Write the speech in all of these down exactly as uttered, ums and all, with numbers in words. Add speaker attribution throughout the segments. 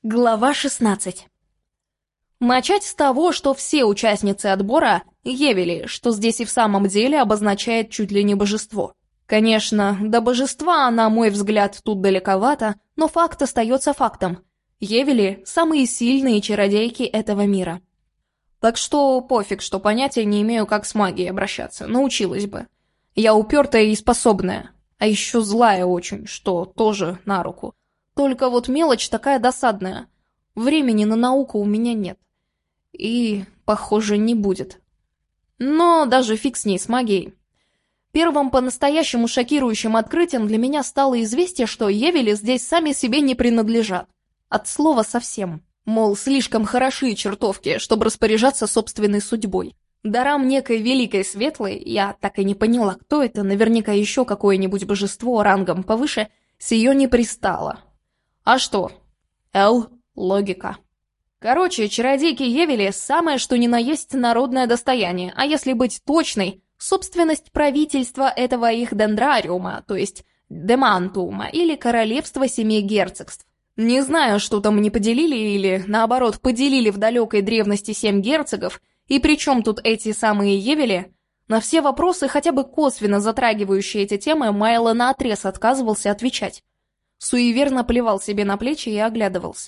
Speaker 1: Глава шестнадцать. Начать с того, что все участницы отбора – Евели, что здесь и в самом деле обозначает чуть ли не божество. Конечно, до божества, на мой взгляд, тут далековато, но факт остается фактом. Евели – самые сильные чародейки этого мира. Так что пофиг, что понятия не имею, как с магией обращаться, научилась бы. Я упертая и способная, а еще злая очень, что тоже на руку. Только вот мелочь такая досадная. Времени на науку у меня нет. И, похоже, не будет. Но даже фиг с ней, с магией. Первым по-настоящему шокирующим открытием для меня стало известие, что Евели здесь сами себе не принадлежат. От слова совсем. Мол, слишком хороши чертовки, чтобы распоряжаться собственной судьбой. Дарам некой великой светлой, я так и не поняла, кто это, наверняка еще какое-нибудь божество рангом повыше, с ее не пристало. А что? Л. Логика. Короче, чародейки Евели – самое что ни на есть народное достояние, а если быть точной, собственность правительства этого их дендрариума, то есть демантуума, или королевства семи герцогств. Не знаю, что там не поделили или, наоборот, поделили в далекой древности семь герцогов, и при чем тут эти самые Евели? На все вопросы, хотя бы косвенно затрагивающие эти темы, Майло наотрез отказывался отвечать. Суеверно плевал себе на плечи и оглядывался.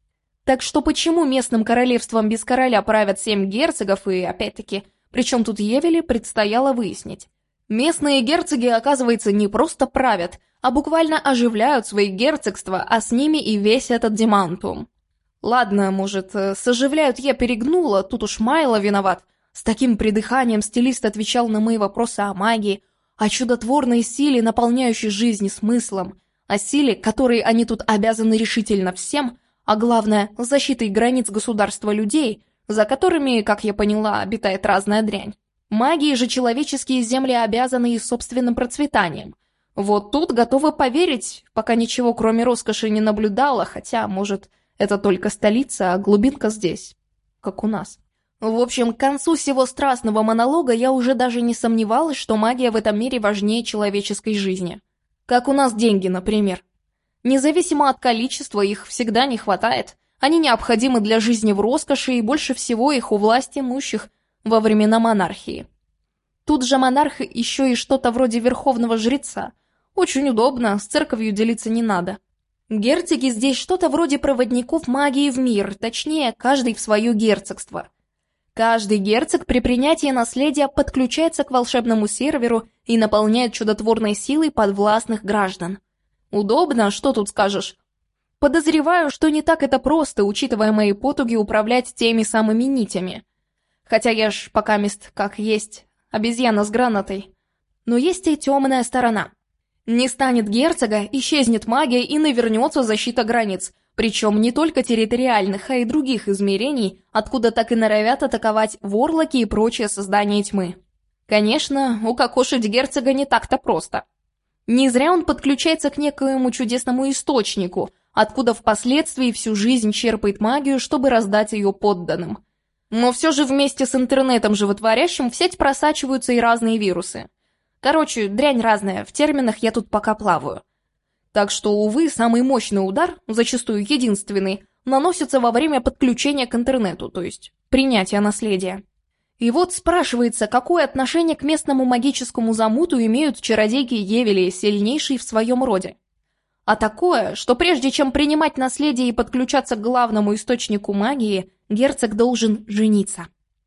Speaker 1: Так что почему местным королевством без короля правят семь герцогов и, опять-таки, причем тут Евели, предстояло выяснить. Местные герцоги, оказывается, не просто правят, а буквально оживляют свои герцогства, а с ними и весь этот демантум. Ладно, может, с оживляют я перегнула, тут уж Майло виноват. С таким придыханием стилист отвечал на мои вопросы о магии, о чудотворной силе, наполняющей жизнь смыслом, о силе, которой они тут обязаны решительно всем, а главное, защитой границ государства людей, за которыми, как я поняла, обитает разная дрянь. Магии же человеческие земли обязаны и собственным процветанием. Вот тут готова поверить, пока ничего кроме роскоши не наблюдала, хотя, может, это только столица, а глубинка здесь, как у нас. В общем, к концу всего страстного монолога я уже даже не сомневалась, что магия в этом мире важнее человеческой жизни. Как у нас деньги, например. Независимо от количества, их всегда не хватает. Они необходимы для жизни в роскоши, и больше всего их у власти имущих во времена монархии. Тут же монарх еще и что-то вроде верховного жреца. Очень удобно, с церковью делиться не надо. Герцоги здесь что-то вроде проводников магии в мир, точнее, каждый в свое герцогство. Каждый герцог при принятии наследия подключается к волшебному серверу и наполняет чудотворной силой подвластных граждан. Удобно, что тут скажешь? Подозреваю, что не так это просто, учитывая мои потуги управлять теми самыми нитями. Хотя я ж пока мест как есть, обезьяна с гранатой. Но есть и темная сторона. Не станет герцога, исчезнет магия и навернется защита границ. Причем не только территориальных, а и других измерений, откуда так и норовят атаковать ворлоки и прочие создания тьмы. Конечно, укокошить герцога не так-то просто. Не зря он подключается к некоему чудесному источнику, откуда впоследствии всю жизнь черпает магию, чтобы раздать ее подданным. Но все же вместе с интернетом животворящим в сеть просачиваются и разные вирусы. Короче, дрянь разная, в терминах я тут пока плаваю. Так что, увы, самый мощный удар, зачастую единственный, наносится во время подключения к интернету, то есть принятия наследия. И вот спрашивается, какое отношение к местному магическому замуту имеют чародейки Евели, сильнейшие в своем роде. А такое, что прежде чем принимать наследие и подключаться к главному источнику магии, герцог должен жениться.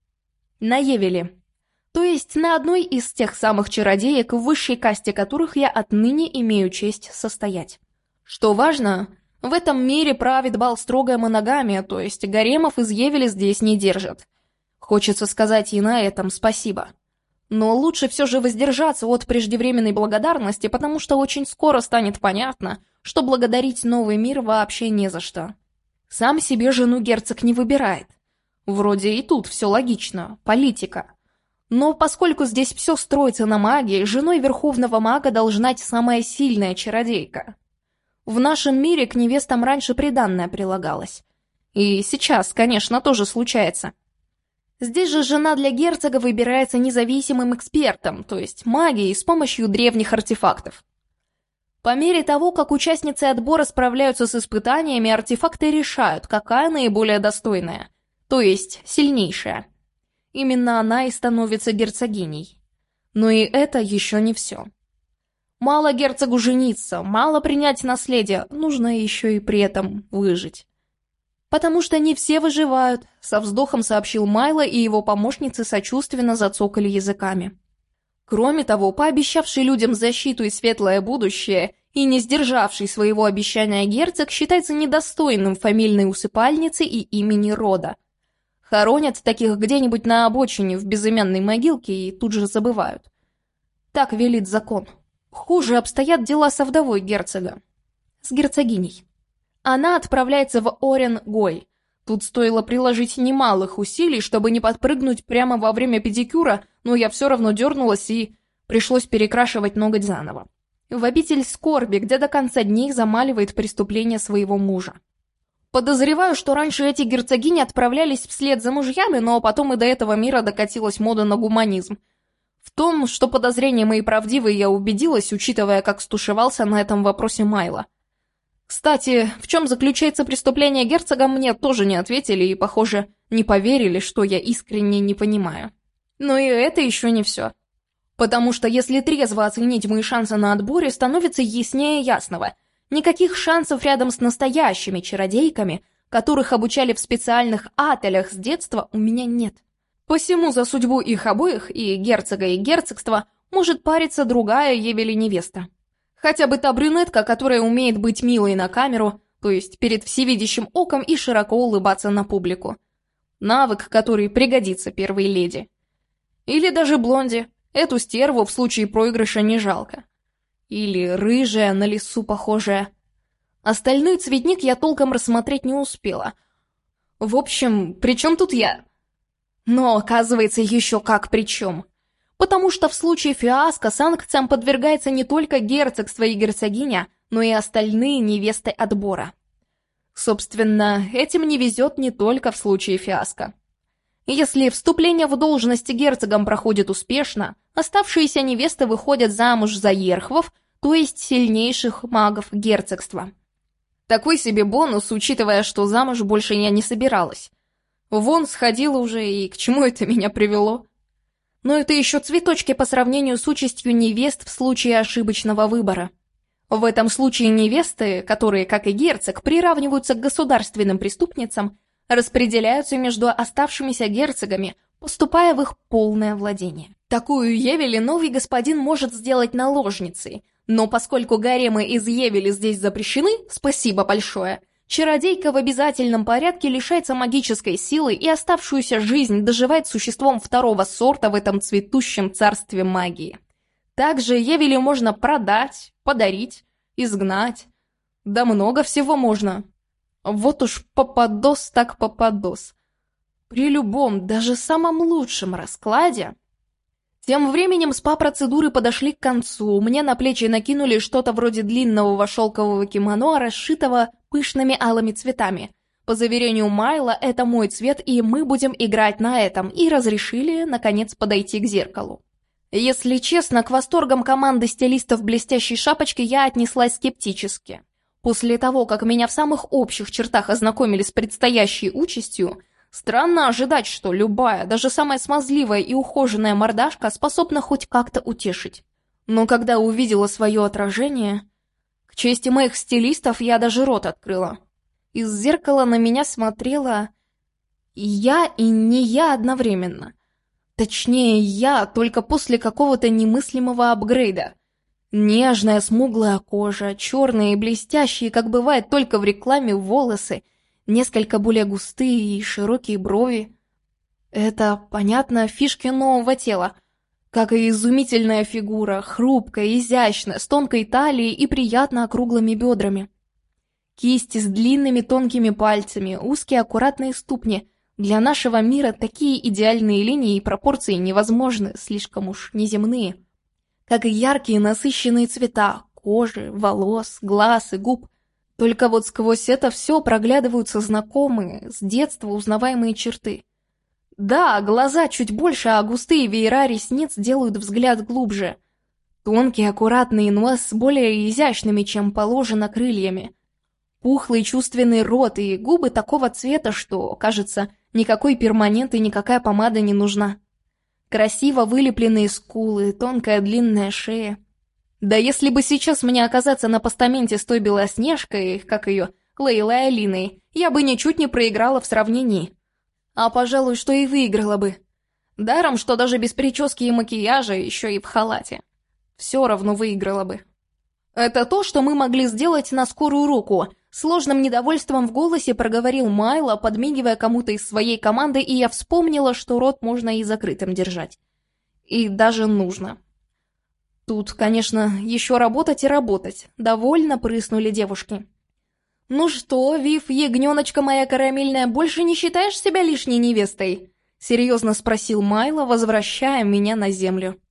Speaker 1: На Евели. То есть на одной из тех самых чародеек, в высшей касте которых я отныне имею честь состоять. Что важно, в этом мире правит бал строгая моногамия, то есть гаремов из Евели здесь не держат. Хочется сказать и на этом спасибо. Но лучше все же воздержаться от преждевременной благодарности, потому что очень скоро станет понятно, что благодарить новый мир вообще не за что. Сам себе жену герцог не выбирает. Вроде и тут все логично, политика. Но поскольку здесь все строится на магии, женой верховного мага должна быть самая сильная чародейка. В нашем мире к невестам раньше приданное прилагалось. И сейчас, конечно, тоже случается. Здесь же жена для герцога выбирается независимым экспертом, то есть магией с помощью древних артефактов. По мере того, как участницы отбора справляются с испытаниями, артефакты решают, какая наиболее достойная, то есть сильнейшая. Именно она и становится герцогиней. Но и это еще не все. Мало герцогу жениться, мало принять наследие, нужно еще и при этом выжить. «Потому что не все выживают», — со вздохом сообщил Майло, и его помощницы сочувственно зацокали языками. Кроме того, пообещавший людям защиту и светлое будущее и не сдержавший своего обещания герцог считается недостойным фамильной усыпальницы и имени рода. Хоронят таких где-нибудь на обочине в безымянной могилке и тут же забывают. Так велит закон. Хуже обстоят дела со вдовой герцога. С герцогиней. Она отправляется в Орен-Гой. Тут стоило приложить немалых усилий, чтобы не подпрыгнуть прямо во время педикюра, но я все равно дернулась и пришлось перекрашивать ноготь заново. В обитель скорби, где до конца дней замаливает преступление своего мужа. Подозреваю, что раньше эти герцогини отправлялись вслед за мужьями, но потом и до этого мира докатилась мода на гуманизм. В том, что подозрения мои правдивые, я убедилась, учитывая, как стушевался на этом вопросе Майло. Кстати, в чем заключается преступление герцога, мне тоже не ответили и, похоже, не поверили, что я искренне не понимаю. Но и это еще не все. Потому что если трезво оценить мои шансы на отборе, становится яснее ясного. Никаких шансов рядом с настоящими чародейками, которых обучали в специальных ателях с детства, у меня нет. Посему за судьбу их обоих, и герцога, и герцогства, может париться другая Евели-невеста. Хотя бы та брюнетка, которая умеет быть милой на камеру, то есть перед всевидящим оком и широко улыбаться на публику. Навык, который пригодится первой леди. Или даже блонди. Эту стерву в случае проигрыша не жалко. Или рыжая, на лису похожая. Остальной цветник я толком рассмотреть не успела. В общем, при чем тут я? Но, оказывается, еще как при чем. Потому что в случае фиаско санкциям подвергается не только герцогство и герцогиня, но и остальные невесты отбора. Собственно, этим не везет не только в случае фиаско. Если вступление в должность герцогом проходит успешно, оставшиеся невесты выходят замуж за ерхвов, то есть сильнейших магов герцогства. Такой себе бонус, учитывая, что замуж больше я не собиралась. Вон сходила уже, и к чему это меня привело? Но это еще цветочки по сравнению с участью невест в случае ошибочного выбора. В этом случае невесты, которые, как и герцог, приравниваются к государственным преступницам, распределяются между оставшимися герцогами, поступая в их полное владение. Такую Евели новый господин может сделать наложницей, но поскольку гаремы из Евели здесь запрещены, спасибо большое, чародейка в обязательном порядке лишается магической силы и оставшуюся жизнь доживает существом второго сорта в этом цветущем царстве магии. Также Евели можно продать, подарить, изгнать. Да много всего можно. Вот уж попадос так попадос. При любом, даже самом лучшем раскладе... Тем временем спа-процедуры подошли к концу, мне на плечи накинули что-то вроде длинного шелкового кимоно, расшитого пышными алыми цветами. По заверению Майла, это мой цвет, и мы будем играть на этом, и разрешили, наконец, подойти к зеркалу. Если честно, к восторгам команды стилистов блестящей шапочки я отнеслась скептически. После того, как меня в самых общих чертах ознакомили с предстоящей участью, странно ожидать, что любая, даже самая смазливая и ухоженная мордашка способна хоть как-то утешить. Но когда увидела свое отражение, к чести моих стилистов я даже рот открыла. Из зеркала на меня смотрела я и не я одновременно. Точнее, я только после какого-то немыслимого апгрейда. Нежная смуглая кожа, черные и блестящие, как бывает только в рекламе, волосы, несколько более густые и широкие брови. Это, понятно, фишки нового тела, как и изумительная фигура, хрупкая, изящная, с тонкой талией и приятно округлыми бедрами. Кисти с длинными тонкими пальцами, узкие аккуратные ступни. Для нашего мира такие идеальные линии и пропорции невозможны, слишком уж неземные. Как и яркие насыщенные цвета кожи, волос, глаз и губ. Только вот сквозь это все проглядываются знакомые, с детства узнаваемые черты. Да, глаза чуть больше, а густые веера ресниц делают взгляд глубже. Тонкий, аккуратный нос с более изящными, чем положено, крыльями. Пухлый чувственный рот и губы такого цвета, что, кажется, никакой перманент и никакая помада не нужна. Красиво вылепленные скулы, тонкая длинная шея. Да если бы сейчас мне оказаться на постаменте с той Белоснежкой, как ее, Лейлой Алиной, я бы ничуть не проиграла в сравнении. А пожалуй, что и выиграла бы. Даром, что даже без прически и макияжа, еще и в халате. Все равно выиграла бы. Это то, что мы могли сделать на скорую руку. Сложным недовольством в голосе проговорил Майло, подмигивая кому-то из своей команды, и я вспомнила, что рот можно и закрытым держать. И даже нужно. Тут, конечно, еще работать и работать. Довольно прыснули девушки. «Ну что, Вив, ягненочка моя карамельная, больше не считаешь себя лишней невестой?» Серьезно спросил Майло, возвращая меня на землю.